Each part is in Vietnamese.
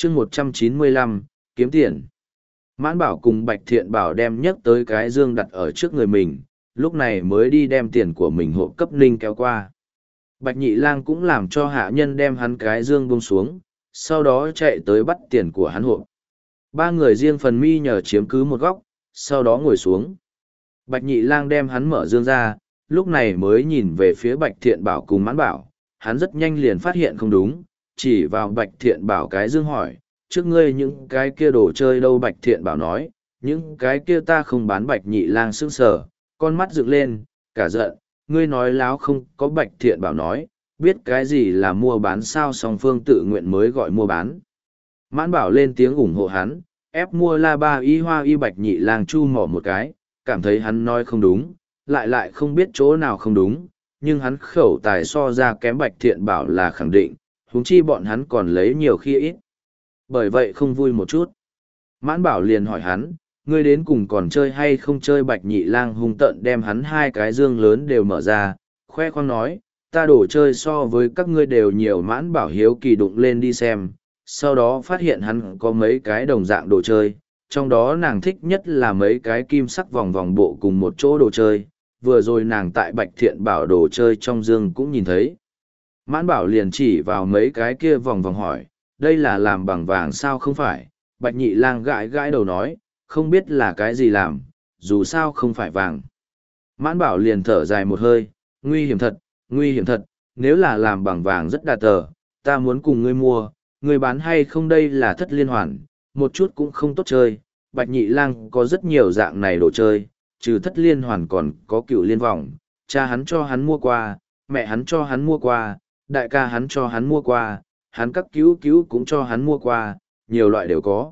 chương 195, kiếm tiền. Mãn Bảo cùng Bạch Thiện Bảo đem nhấc tới cái dương đặt ở trước người mình, lúc này mới đi đem tiền của mình hộp cấp Ninh kéo qua. Bạch Nhị Lang cũng làm cho hạ nhân đem hắn cái dương buông xuống, sau đó chạy tới bắt tiền của hắn hộp. Ba người riêng phần mi nhờ chiếm cứ một góc, sau đó ngồi xuống. Bạch Nhị Lang đem hắn mở dương ra, lúc này mới nhìn về phía Bạch Thiện Bảo cùng Mãn Bảo, hắn rất nhanh liền phát hiện không đúng, chỉ vào Bạch Thiện Bảo cái dương hỏi, trước ngươi những cái kia đồ chơi đâu? Bạch Thiện Bảo nói, những cái kia ta không bán. Bạch Nhị Lang sững sờ, con mắt dựng lên, cả giận, ngươi nói láo không có? Bạch Thiện Bảo nói, biết cái gì là mua bán sao? Song phương tự nguyện mới gọi mua bán. Mãn Bảo lên tiếng ủng hộ hắn, ép mua la ba y hoa y. Bạch Nhị Lang chu mỏ một cái, cảm thấy hắn nói không đúng, lại không biết chỗ nào không đúng, nhưng hắn khẩu tài so ra kém Bạch Thiện Bảo là khẳng định, huống chi bọn hắn còn lấy nhiều khi ít. Bởi vậy không vui một chút. Mãn Bảo liền hỏi hắn, ngươi đến cùng còn chơi hay không chơi? Bạch Nhị Lang hung tợn đem hắn hai cái dương lớn đều mở ra, khoe khoang nói, ta đồ chơi so với các ngươi đều nhiều. Mãn Bảo hiếu kỳ đụng lên đi xem, sau đó phát hiện hắn có mấy cái đồng dạng đồ chơi, trong đó nàng thích nhất là mấy cái kim sắc vòng vòng bộ cùng một chỗ đồ chơi, vừa rồi nàng tại Bạch Thiện Bảo đồ chơi trong dương cũng nhìn thấy. Mãn Bảo liền chỉ vào mấy cái kia vòng vòng hỏi, đây là làm bằng vàng sao? Không phải. Bạch Nhị Lang gãi gãi đầu nói, không biết là cái gì làm, dù sao không phải vàng. Mãn Bảo liền thở dài một hơi, nguy hiểm thật, nguy hiểm thật, nếu là làm bằng vàng rất đà tờ, ta muốn cùng ngươi mua, ngươi bán hay không? Đây là thất liên hoàn, một chút cũng không tốt chơi. Bạch Nhị Lang có rất nhiều dạng này đồ chơi, trừ thất liên hoàn còn có cựu liên vòng, cha hắn cho hắn mua qua, mẹ hắn cho hắn mua qua, đại ca hắn cho hắn mua qua, hắn các cứu cứu cũng cho hắn mua qua, nhiều loại đều có.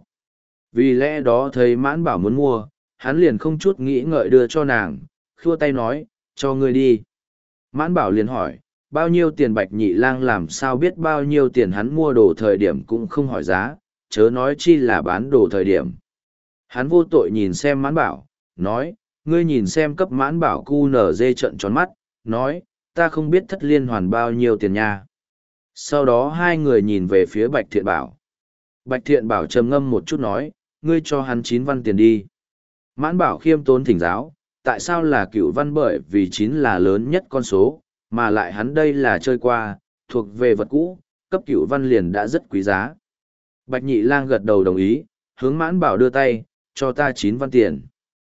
Vì lẽ đó thấy Mãn Bảo muốn mua, hắn liền không chút nghĩ ngợi đưa cho nàng, khua tay nói, cho ngươi đi. Mãn Bảo liền hỏi, bao nhiêu tiền? Bạch Nhị Lang làm sao biết bao nhiêu tiền? Hắn mua đồ thời điểm cũng không hỏi giá, chớ nói chi là bán đồ thời điểm. Hắn vô tội nhìn xem Mãn Bảo, nói, ngươi nhìn xem. Cấp Mãn Bảo cu nở dê trợn tròn mắt, nói, ta không biết thất liên hoàn bao nhiêu tiền nha. Sau đó hai người nhìn về phía Bạch Thiện Bảo. Bạch Thiện Bảo trầm ngâm một chút nói, ngươi cho hắn 9 văn tiền đi. Mãn Bảo khiêm tốn thỉnh giáo, tại sao là cửu văn? Bởi vì 9 là lớn nhất con số, mà lại hắn đây là chơi qua, thuộc về vật cũ, cấp cửu văn liền đã rất quý giá. Bạch Nhị Lang gật đầu đồng ý, hướng Mãn Bảo đưa tay, cho ta 9 văn tiền.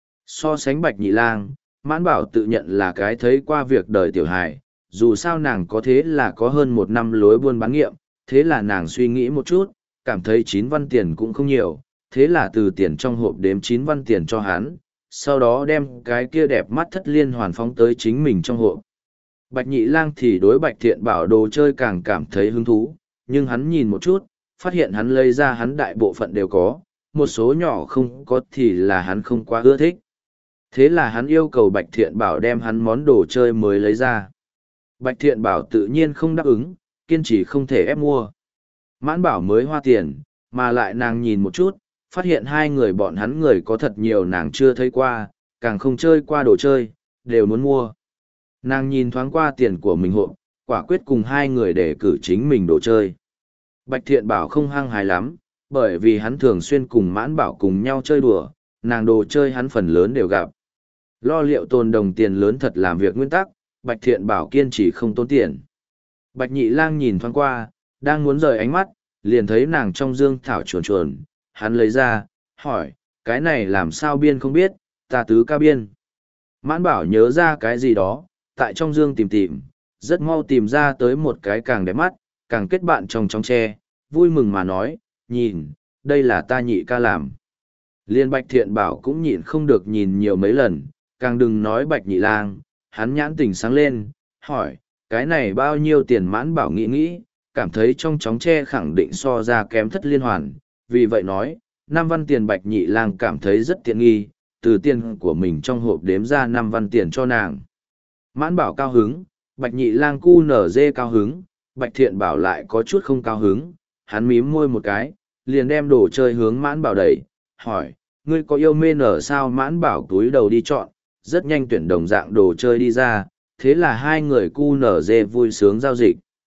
So sánh Bạch Nhị Lang, Mãn Bảo tự nhận là cái thấy qua việc đời tiểu hài, dù sao nàng có thế là có hơn 1 năm lối buôn bán nghiệm, thế là nàng suy nghĩ một chút, cảm thấy 9 văn tiền cũng không nhiều, thế là từ tiền trong hộp đếm 9 văn tiền cho hắn, sau đó đem cái kia đẹp mắt thất liên hoàn phóng tới chính mình trong hộp. Bạch Nhị Lang thì đối Bạch Thiện Bảo đồ chơi càng cảm thấy hứng thú, nhưng hắn nhìn một chút, phát hiện hắn lấy ra hắn đại bộ phận đều có, một số nhỏ không có thì là hắn không quá ưa thích. Thế là hắn yêu cầu Bạch Thiện Bảo đem hắn món đồ chơi mới lấy ra. Bạch Thiện Bảo tự nhiên không đáp ứng, kiên trì không thể ép mua. Mãn Bảo mới hoa tiền, mà lại nàng nhìn một chút, phát hiện hai người bọn hắn người có thật nhiều nàng chưa thấy qua, càng không chơi qua đồ chơi, đều muốn mua. Nàng nhìn thoáng qua tiền của mình hộp, quả quyết cùng hai người để cử chính mình đồ chơi. Bạch Thiện Bảo không hăng hái lắm, bởi vì hắn thường xuyên cùng Mãn Bảo cùng nhau chơi đùa, nàng đồ chơi hắn phần lớn đều gặp. Lo liệu tồn đồng tiền lớn thật làm việc nguyên tắc, Bạch Thiện Bảo kiên trì không tốn tiền. Bạch Nhị Lang nhìn thoáng qua, đang muốn rời ánh mắt, liền thấy nàng trong dương thảo chuồn chuồn, hắn lấy ra, hỏi, cái này làm sao biên? Không biết, ta tứ ca biên. Mãn Bảo nhớ ra cái gì đó, tại trong dương tìm, rất mau tìm ra tới một cái càng đẹp mắt, càng kết bạn trong tre, vui mừng mà nói, nhìn, đây là ta nhị ca làm. Liên Bạch Thiện Bảo cũng nhịn không được nhìn nhiều mấy lần, càng đừng nói Bạch Nhị Lang, hắn nhãn tỉnh sáng lên, hỏi, cái này bao nhiêu tiền? Mãn Bảo nghĩ, cảm thấy trong chóng tre khẳng định so ra kém thất liên hoàn, vì vậy nói, 5 văn tiền. Bạch Nhị Lang cảm thấy rất tiện nghi, từ tiền của mình trong hộp đếm ra 5 văn tiền cho nàng. Mãn Bảo cao hứng, Bạch Nhị Lang cu nở dê cao hứng, Bạch Thiện Bảo lại có chút không cao hứng, hắn mím môi một cái, liền đem đồ chơi hướng Mãn Bảo đẩy, hỏi, ngươi có yêu mê nở sao? Mãn Bảo túi đầu đi chọn, rất nhanh tuyển đồng dạng đồ chơi đi ra, thế là hai người cu nở dê vui sướng giao dịch.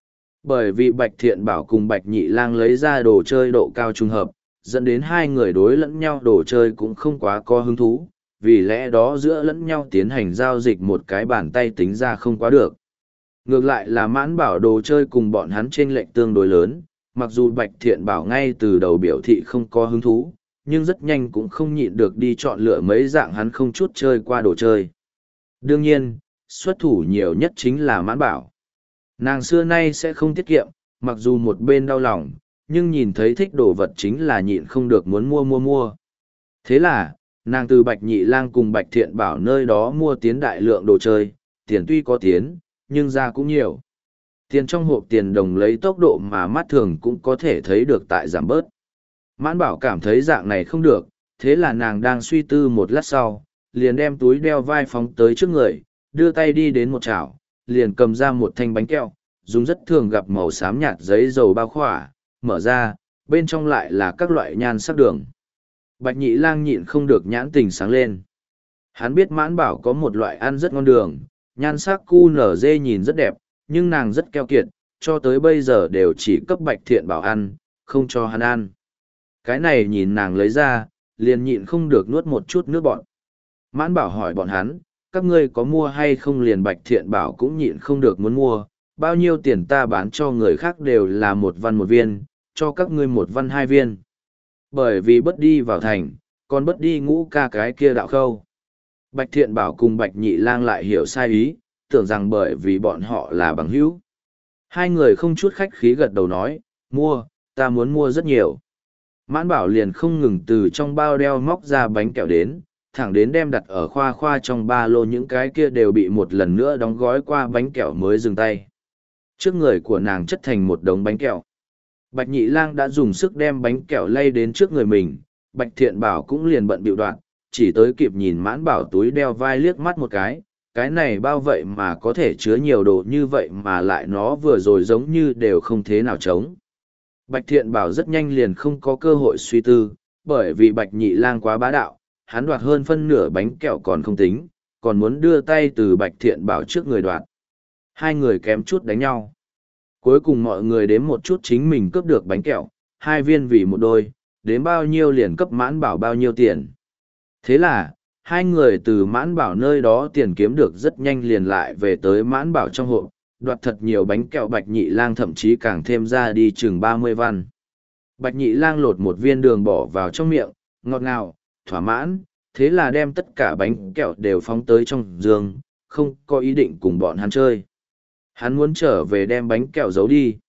Bởi vì Bạch Thiện Bảo cùng Bạch Nhị Lang lấy ra đồ chơi độ cao trùng hợp, dẫn đến hai người đối lẫn nhau đồ chơi cũng không quá có hứng thú, vì lẽ đó giữa lẫn nhau tiến hành giao dịch một cái bàn tay tính ra không quá được. Ngược lại là Mãn Bảo đồ chơi cùng bọn hắn chênh lệch tương đối lớn, mặc dù Bạch Thiện Bảo ngay từ đầu biểu thị không có hứng thú, nhưng rất nhanh cũng không nhịn được đi chọn lựa mấy dạng hắn không chút chơi qua đồ chơi. Đương nhiên, xuất thủ nhiều nhất chính là Mãn Bảo. Nàng xưa nay sẽ không tiết kiệm, mặc dù một bên đau lòng, nhưng nhìn thấy thích đồ vật chính là nhịn không được muốn mua. Thế là, nàng từ Bạch Nhị Lang cùng Bạch Thiện Bảo nơi đó mua tiến đại lượng đồ chơi, tiền tuy có tiến, nhưng ra cũng nhiều. Tiền trong hộp tiền đồng lấy tốc độ mà mắt thường cũng có thể thấy được tại giảm bớt. Mãn Bảo cảm thấy dạng này không được, thế là nàng đang suy tư một lát sau, liền đem túi đeo vai phóng tới trước người, đưa tay đi đến một chảo, liền cầm ra một thanh bánh kẹo, dùng rất thường gặp màu xám nhạt giấy dầu bao khỏa, mở ra, bên trong lại là các loại nhan sắc đường. Bạch Nhị Lang nhịn không được nhãn tình sáng lên. Hắn biết Mãn Bảo có một loại ăn rất ngon đường, nhan sắc QNZ nhìn rất đẹp, nhưng nàng rất keo kiệt, cho tới bây giờ đều chỉ cấp Bạch Thiện Bảo ăn, không cho hắn ăn. Cái này nhìn nàng lấy ra, liền nhịn không được nuốt một chút nước bọn. Mãn Bảo hỏi bọn hắn, các ngươi có mua hay không, liền Bạch Thiện Bảo cũng nhịn không được muốn mua, bao nhiêu tiền ta bán cho người khác đều là 1 văn 1 viên, cho các ngươi 1 văn 2 viên. Bởi vì bất đi vào thành, còn bất đi ngũ ca cái kia đạo khâu. Bạch Thiện Bảo cùng Bạch Nhị Lang lại hiểu sai ý, tưởng rằng bởi vì bọn họ là bằng hữu. Hai người không chút khách khí gật đầu nói, mua, ta muốn mua rất nhiều. Mãn Bảo liền không ngừng từ trong bao đeo móc ra bánh kẹo đến, thẳng đến đem đặt ở khoa trong ba lô, những cái kia đều bị một lần nữa đóng gói qua bánh kẹo mới dừng tay. Trước người của nàng chất thành một đống bánh kẹo. Bạch Nhị Lang đã dùng sức đem bánh kẹo lay đến trước người mình, Bạch Thiện Bảo cũng liền bận bịu đoạn, chỉ tới kịp nhìn Mãn Bảo túi đeo vai liếc mắt một cái này bao vậy mà có thể chứa nhiều đồ như vậy mà lại nó vừa rồi giống như đều không thế nào trống. Bạch Thiện Bảo rất nhanh liền không có cơ hội suy tư, bởi vì Bạch Nhị Lang quá bá đạo, hắn đoạt hơn phân nửa bánh kẹo còn không tính, còn muốn đưa tay từ Bạch Thiện Bảo trước người đoạt. Hai người kém chút đánh nhau. Cuối cùng mọi người đếm một chút chính mình cướp được bánh kẹo, 2 viên vì một đôi, đếm bao nhiêu liền cấp Mãn Bảo bao nhiêu tiền. Thế là, hai người từ Mãn Bảo nơi đó tiền kiếm được rất nhanh liền lại về tới Mãn Bảo trong hộp, đoạt thật nhiều bánh kẹo. Bạch Nhị Lang thậm chí càng thêm ra đi chừng 30 văn. Bạch Nhị Lang lột một viên đường bỏ vào trong miệng, ngọt ngào, thỏa mãn, thế là đem tất cả bánh kẹo đều phóng tới trong giường, không có ý định cùng bọn hắn chơi. Hắn muốn trở về đem bánh kẹo giấu đi.